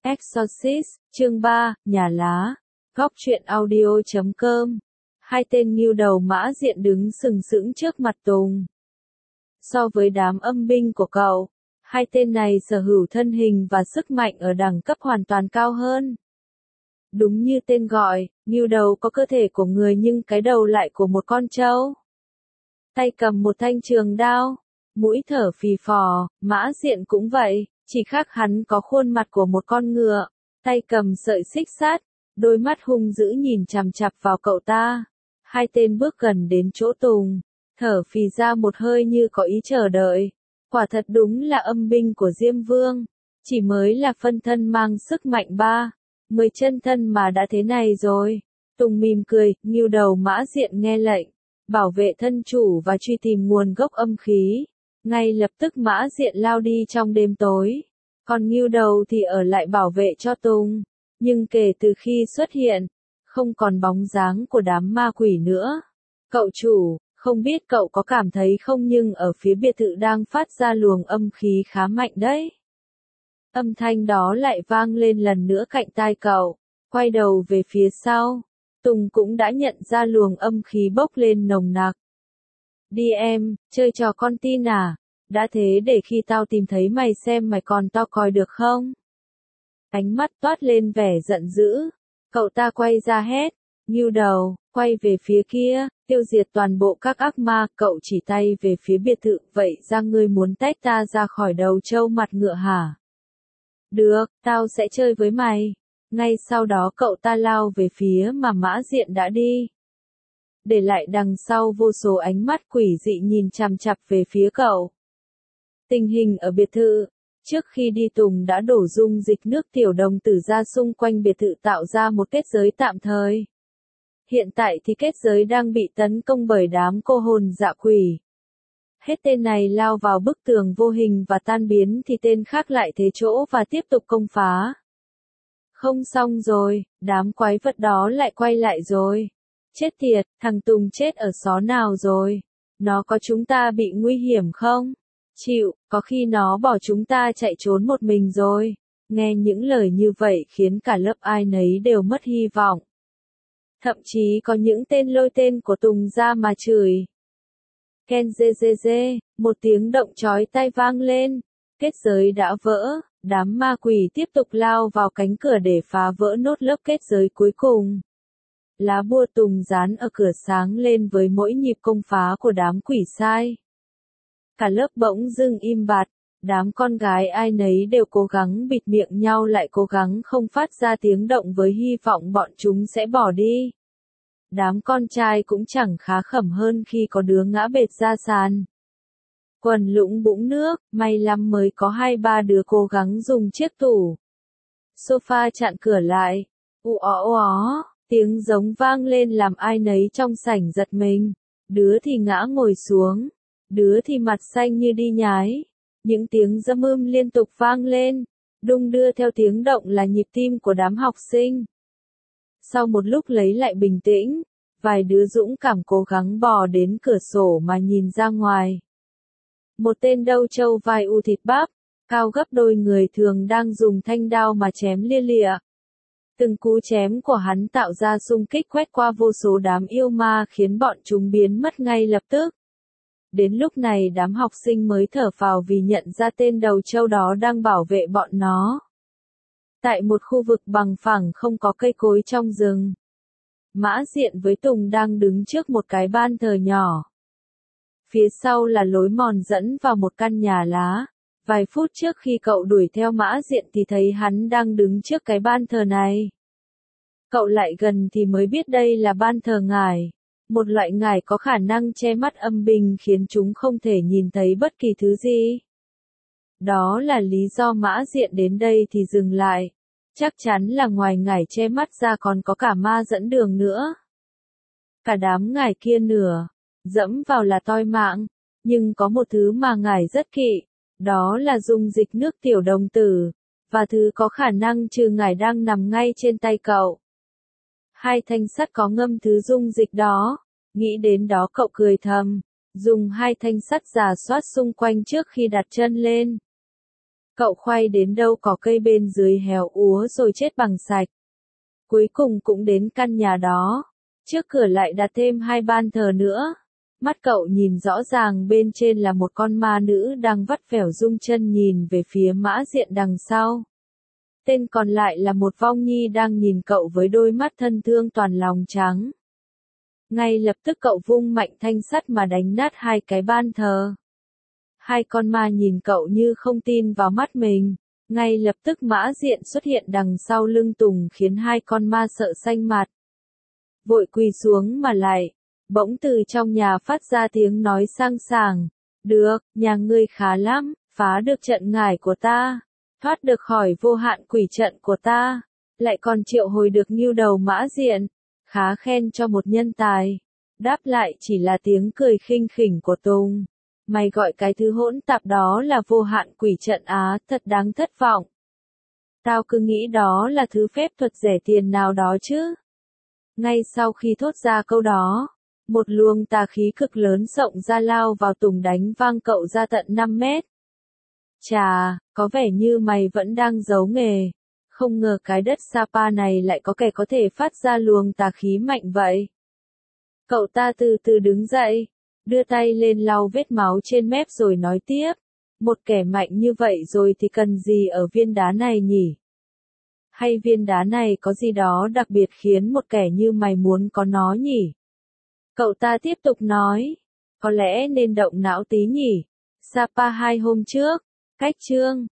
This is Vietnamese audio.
Exorcist, chương 3, Nhà lá, góc truyện audio.com. Hai tên nghưu đầu mã diện đứng sừng sững trước mặt Tùng. So với đám âm binh của cậu, hai tên này sở hữu thân hình và sức mạnh ở đẳng cấp hoàn toàn cao hơn. Đúng như tên gọi, nghưu đầu có cơ thể của người nhưng cái đầu lại của một con trâu. Tay cầm một thanh trường đao, mũi thở phì phò, mã diện cũng vậy, chỉ khác hắn có khuôn mặt của một con ngựa, tay cầm sợi xích sắt, đôi mắt hung dữ nhìn chằm chằm vào cậu ta. Hai tên bước gần đến chỗ Tùng, thở phì ra một hơi như có ý chờ đợi. Quả thật đúng là âm binh của Diêm Vương, chỉ mới là phân thân mang sức mạnh 10 chân thân mà đã thế này rồi. Tùng mỉm cười, nghưu đầu mã diện nghe lệnh, bảo vệ thân chủ và truy tìm nguồn gốc âm khí. Ngay lập tức mã diện lao đi trong đêm tối, còn nghưu đầu thì ở lại bảo vệ cho Tùng. Nhưng kể từ khi xuất hiện, không còn bóng dáng của đám ma quỷ nữa. Cậu chủ, không biết cậu có cảm thấy không nhưng ở phía biệt thự đang phát ra luồng âm khí khá mạnh đấy. Âm thanh đó lại vang lên lần nữa cạnh tai cậu, quay đầu về phía sau. Tùng cũng đã nhận ra luồng âm khí bốc lên nồng nặc. Đi em, chơi trò con tin à? Đã thế để khi tao tìm thấy mày xem mày còn to còi được không? Ánh mắt toát lên vẻ giận dữ. Cậu ta quay ra hét, nghưu đầu, quay về phía kia, tiêu diệt toàn bộ các ác ma. Cậu chỉ tay về phía biệt thự, vậy ra ngươi muốn tách ta ra khỏi đầu trâu mặt ngựa hả? Được, tao sẽ chơi với mày. Ngay sau đó cậu ta lao về phía mà mã diện đã đi, để lại đằng sau vô số ánh mắt quỷ dị nhìn chằm chằm về phía cậu. Tình hình ở biệt thự, trước khi đi Tùng đã đổ dung dịch nước tiểu đồng tử ra xung quanh biệt thự tạo ra một kết giới tạm thời. Hiện tại thì kết giới đang bị tấn công bởi đám cô hồn dạ quỷ. Hết tên này lao vào bức tường vô hình và tan biến thì tên khác lại thế chỗ và tiếp tục công phá. Không xong rồi, đám quái vật đó lại quay lại rồi. Chết tiệt, thằng Tùng chết ở xó nào rồi? Nó có chúng ta bị nguy hiểm không? Chịu, có khi nó bỏ chúng ta chạy trốn một mình rồi. Nghe những lời như vậy khiến cả lớp ai nấy đều mất hy vọng. Thậm chí có những tên lôi tên của Tùng ra mà chửi. Ken dê dê dê, một tiếng động chói tai vang lên. Kết giới đã vỡ, đám ma quỷ tiếp tục lao vào cánh cửa để phá vỡ nốt lớp kết giới cuối cùng. Lá bùa Tùng dán ở cửa sáng lên với mỗi nhịp công phá của đám quỷ sai. Cả lớp bỗng dưng im bặt, đám con gái ai nấy đều cố gắng bịt miệng nhau lại cố gắng không phát ra tiếng động với hy vọng bọn chúng sẽ bỏ đi. Đám con trai cũng chẳng khá khẩm hơn khi có đứa ngã bệt ra sàn. Quần lũng bũng nước, may lắm mới có 2-3 đứa cố gắng dùng chiếc tủ sofa chặn cửa lại. Ù ó, tiếng giống vang lên làm ai nấy trong sảnh giật mình. Đứa thì ngã ngồi xuống, đứa thì mặt xanh như đi nhái. Những tiếng dâm liên tục vang lên, đung đưa theo tiếng động là nhịp tim của đám học sinh. Sau một lúc lấy lại bình tĩnh, vài đứa dũng cảm cố gắng bò đến cửa sổ mà nhìn ra ngoài. Một tên đâu trâu vai u thịt bắp, cao gấp đôi người thường đang dùng thanh đao mà chém lia lịa. Từng cú chém của hắn tạo ra xung kích quét qua vô số đám yêu ma khiến bọn chúng biến mất ngay lập tức. Đến lúc này đám học sinh mới thở phào vì nhận ra tên đầu trâu đó đang bảo vệ bọn nó. Tại một khu vực bằng phẳng không có cây cối trong rừng, mã diện với Tùng đang đứng trước một cái ban thờ nhỏ. Phía sau là lối mòn dẫn vào một căn nhà lá. Vài phút trước khi cậu đuổi theo mã diện thì thấy hắn đang đứng trước cái ban thờ này. Cậu lại gần thì mới biết đây là ban thờ ngải. Một loại ngải có khả năng che mắt âm binh khiến chúng không thể nhìn thấy bất kỳ thứ gì. Đó là lý do mã diện đến đây thì dừng lại. Chắc chắn là ngoài ngải che mắt ra còn có cả ma dẫn đường nữa. Cả đám ngải kia nửa dẫm vào là toi mạng. Nhưng có một thứ mà ngải rất kỵ. Đó là dung dịch nước tiểu đồng tử. Và thứ có khả năng trừ ngải đang nằm ngay trên tay cậu. Hai thanh sắt có ngâm thứ dung dịch đó. Nghĩ đến đó cậu cười thầm. Dùng hai thanh sắt rà soát xung quanh trước khi đặt chân lên. Cậu khoay đến đâu cỏ cây bên dưới héo úa rồi chết bằng sạch. Cuối cùng cũng đến căn nhà đó. Trước cửa lại đặt thêm 2 ban thờ nữa. Mắt cậu nhìn rõ ràng bên trên là một con ma nữ đang vắt vẻo rung chân nhìn về phía Mã Diện đằng sau. Tên còn lại là một vong nhi đang nhìn cậu với đôi mắt thân thương toàn lòng trắng. Ngay lập tức cậu vung mạnh thanh sắt mà đánh nát 2 cái ban thờ. 2 con ma nhìn cậu như không tin vào mắt mình. Ngay lập tức Mã Diện xuất hiện đằng sau lưng Tùng khiến 2 con ma sợ xanh mặt. Vội quỳ xuống mà lại. Bỗng từ trong nhà phát ra tiếng nói sang sảng. Được, nhà ngươi khá lắm, phá được trận ngải của ta. Thoát được khỏi vô hạn quỷ trận của ta. Lại còn triệu hồi được Ngưu Đầu Mã Diện. Khá khen cho một nhân tài. Đáp lại chỉ là tiếng cười khinh khỉnh của Tùng. Mày gọi cái thứ hỗn tạp đó là vô hạn quỷ trận á, thật đáng thất vọng. Tao cứ nghĩ đó là thứ phép thuật rẻ tiền nào đó chứ. Ngay sau khi thốt ra câu đó, một luồng tà khí cực lớn rộng ra lao vào Tùng đánh vang cậu ra tận 5 mét. Chà, có vẻ như mày vẫn đang giấu nghề. Không ngờ cái đất Sapa này lại có kẻ có thể phát ra luồng tà khí mạnh vậy. Cậu ta từ từ đứng dậy, đưa tay lên lau vết máu trên mép rồi nói tiếp. Một kẻ mạnh như vậy rồi thì cần gì ở viên đá này nhỉ? Hay viên đá này có gì đó đặc biệt khiến một kẻ như mày muốn có nó nhỉ? Cậu ta tiếp tục nói. Có lẽ nên động não tí nhỉ? Sapa 2 hôm trước, cách chương